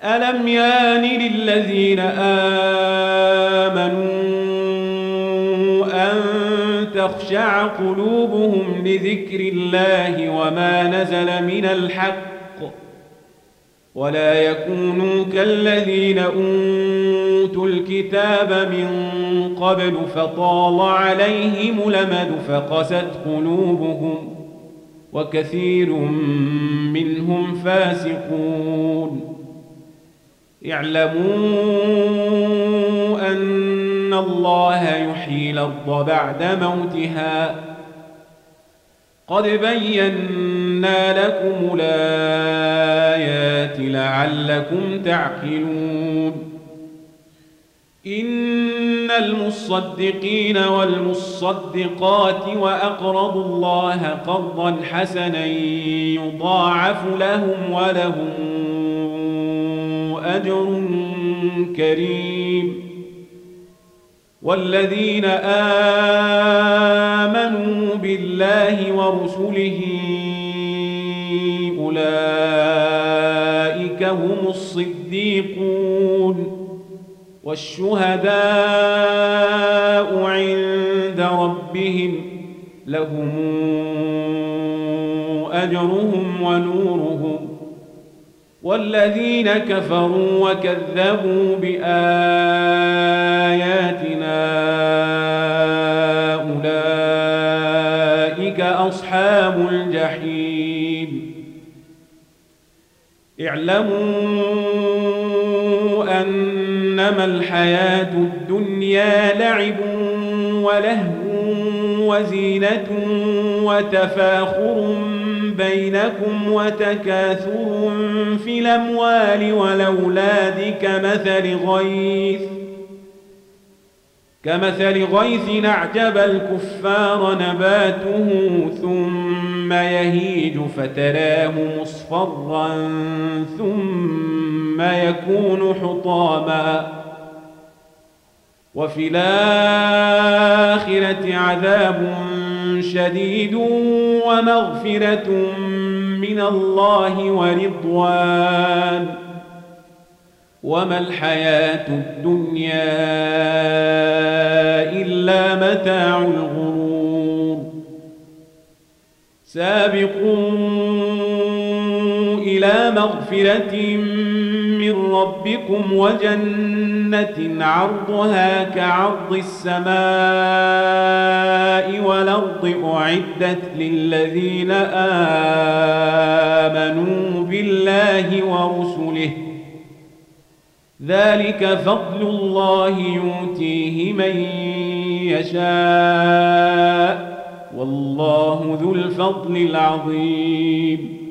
ألم يان للذين آمنوا أن تخشع قلوبهم لذكر الله وما نزل من الحق ولا يكونوا كالذين أوتوا الكتاب من قبل فطال عليهم الأمد فقست قلوبهم وكثير منهم فاسقون اعلموا أن الله يحيي الأرض بعد موتها قد بينا لكم الآيات لعلكم تعقلون إن المصدقين والمصدقات وأقرضوا الله قرضا حسنا يضاعف لهم ولهم أجر كريم والذين آمنوا بالله ورسله أولئك هم الصديقون والشهداء عند ربهم لهم أجرهم ونورهم والذين كفروا وكذبوا بآياتنا أولئك أصحاب الجحيم اعلموا أنما الحياة الدنيا لعب ولهو وزينة وتفاخر بينكم وتكاثر في الأموال والأولاد كمثل غيث أعجب الكفار نباته ثم يهيج فتراه مصفرا ثم يكون حطاما وفي الآخرة عذاب شديد ومغفرة من الله ورضوان وما الحياة الدنيا إلا متاع الغرور سابقوا إلى مغفرة من ربكم وجنة عرضها كعرض السماء والأرض أعدت للذين آمنوا بالله ورسله ذلك فضل الله يؤتيه من يشاء والله ذو الفضل العظيم